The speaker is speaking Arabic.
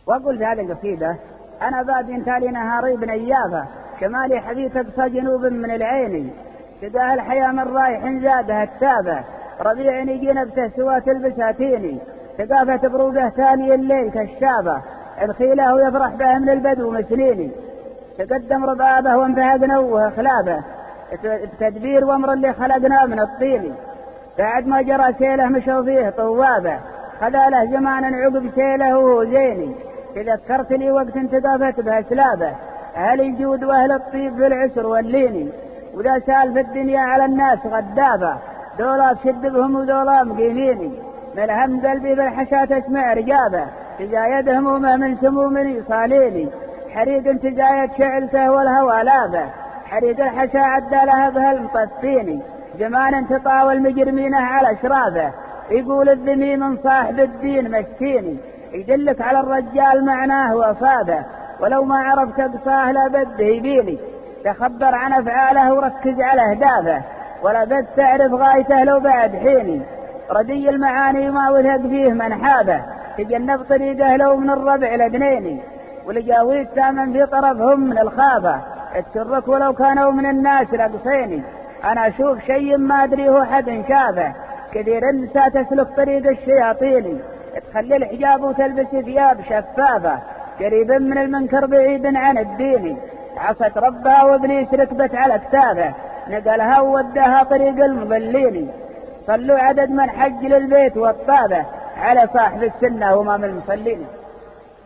وأقول في هذه القصيدة: أنا باد تالي نهاري بن أيافة، شمالي حديث أقصى جنوب من العين، شداه الحياة من رايح زادها التابة، ربيع يجي نبته سوى البساتيني، ثقافة بروقه ثاني الليل كالشابة، الخيله ويفرح به من البدو مسنيني، تقدم ربابه وانفهق نوه خلابه، تدبير وامر اللي خلقنا من الطين، بعد ما جرى سيله مشوا فيه طوابه، خذا له زمان عقب سيله وهو زيني، تذكرت لي وقت انتقافت به سلابه، أهل الجود وأهل الطيب في العسر والليني، وذا سال في الدنيا على الناس غدابة، دولا بشد بهم ودولا مقيميني، من هم قلبي بالحشا تسمع رجابه، تزايد همومه من سموم يصاليني، حريق تزايد شعلته والهوى لابه، حريق الحشا عدى لها بها المطفيني، زمان تطاول مجرمينه على شرابه، يقول الذمي من صاحب الدين مسكيني، يدلك على الرجال معناه وفاده، ولو ما عرفت اقصاه لابد يبيني، تخبر عن افعاله وركز على اهدافه، ولا بد تعرف غايته لو بعد حيني، ردي المعاني ما وثق فيه من حابه، تجنب طريقه لو من الربع لدنيني، ولجاويد ثامن في طرفهم من الخافه، تسرك ولو كانوا من الناس لقصيني، انا اشوف شيء ما ادري هو حد شافه، كثير النساء تسلك طريق الشياطين، تخلي الحجاب وتلبس ثياب شفافه، قريب من المنكر بعيد عن الدين، عصت ربها وابليس ركبت على كتابه، نقلها وودها طريق المضلين، صلوا عدد من حج للبيت والطابه على صاحب السنه وما من المصلين.